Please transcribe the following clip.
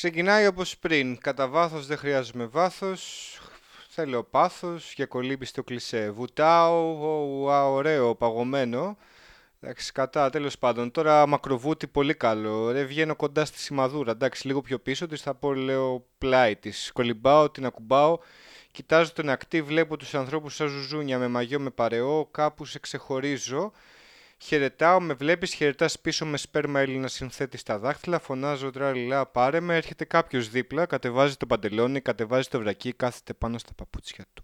Ξεκινάει όπως πριν. Κατά βάθος δεν χρειάζομαι βάθος. Θέλω πάθος για κολύμπη στο κλισέ. Βουτάω, ωραίο, παγωμένο. Εντάξει, κατά, τέλος πάντων. Τώρα μακροβούτι πολύ καλό. Ρε, βγαίνω κοντά στη σημαδούρα. Εντάξει, λίγο πιο πίσω της θα πω, λέω, πλάι της. Κολυμπάω, την ακουμπάω. Κοιτάζω τον ακτή, βλέπω τους ανθρώπους σαν ζουζούνια με μαγιό, με παρεό. Κάπου σε ξεχωρίζω. Χαιρετάω, με βλέπεις, χαιρετάς πίσω με σπέρμα Έλληνα συνθέτη στα δάχτυλα. Φωνάζω τραλιλά, πάρε με. Έρχεται κάποιος δίπλα, κατεβάζει το παντελόνι, κατεβάζει το βρακί, κάθεται πάνω στα παπούτσια του.